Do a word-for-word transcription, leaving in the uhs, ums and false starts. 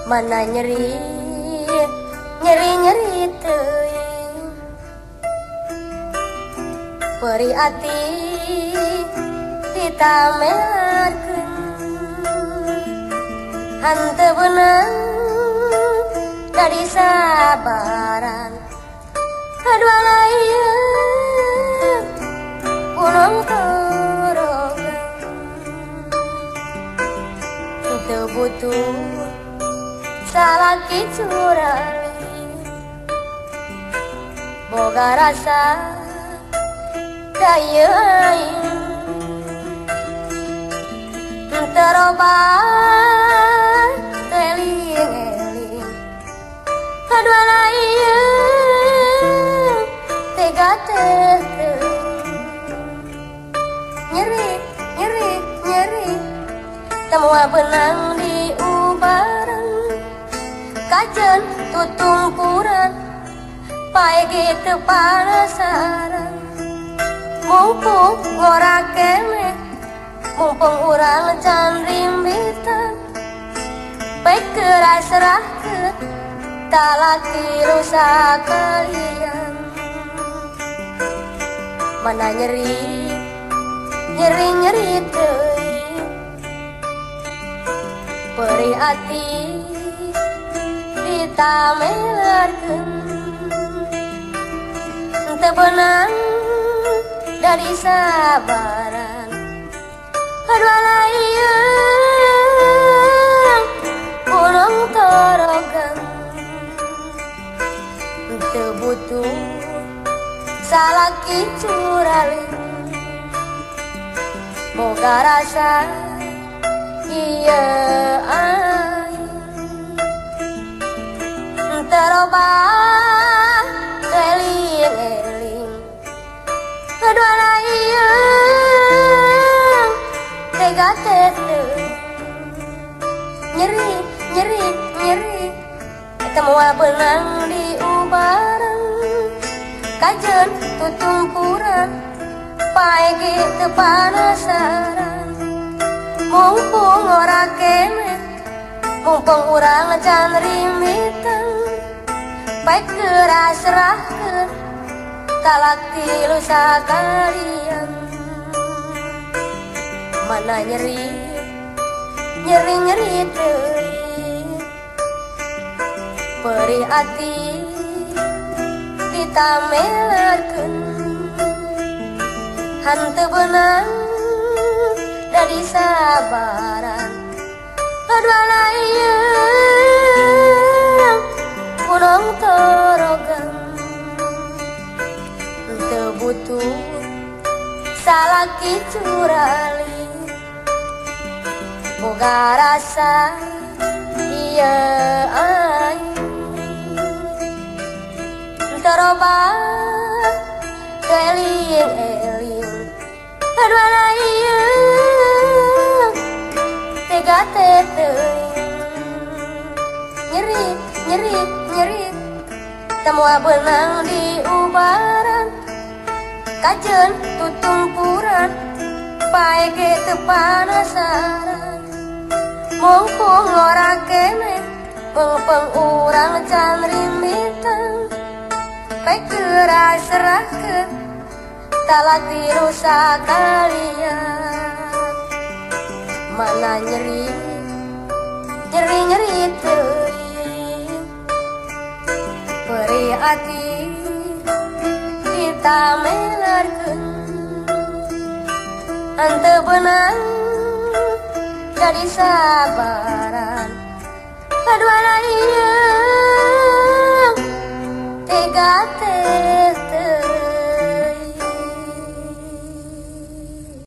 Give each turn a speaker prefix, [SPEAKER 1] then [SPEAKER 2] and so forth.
[SPEAKER 1] mana nyeri nyeri nyeri teuing peri ati ditamerkeun henteu beunang dari sabaran kadua layeun punong torogan teu butuh salaki curali boga rasa daya aing terobat teling-eling kadua layeun tega teteuing nyeri nyeri nyeri temua benang di ubaran kajen tutumpuran pae gitu panasaran mumpung ngora keneh mumpung urang can rimbitan baik keras serahkeun talaki rusak kalian mana nyeri nyeri nyeri teuing peri ati ditamerkeun teu beunang dari sabaran kadua layeun punong torogan teu butuh salaki curali boga rasa ieu aing terobat eling-eling kadua layeun tega teteuing nyeri nyeri nyeri temua benang di ubaran kajen tutumpuran pae gitu panasaran mumpung ora keneh mumpung urang can rimbitan baik keras serahkeun talaki lusa kalian mana nyeri nyeri nyeri teuing peri ati ditamerkeun henteu beunang dari sabaran kadua layeun punong torogan teu butuh salaki curali boga rasa ieu aing terobat eling-eling kadua layeun tega teteuing nyeri nyeri nyeri temua benang di ubaran kajen tutumpuran pae gitu panasaran mumpung ora keneh mumpung urang can rimbitan baik keras serahkeun talaki rusak kalian mana nyeri nyeri nyeri teuing peri ati ditamerkeun henteu beunang jadi sabaran kadua layeun tega teu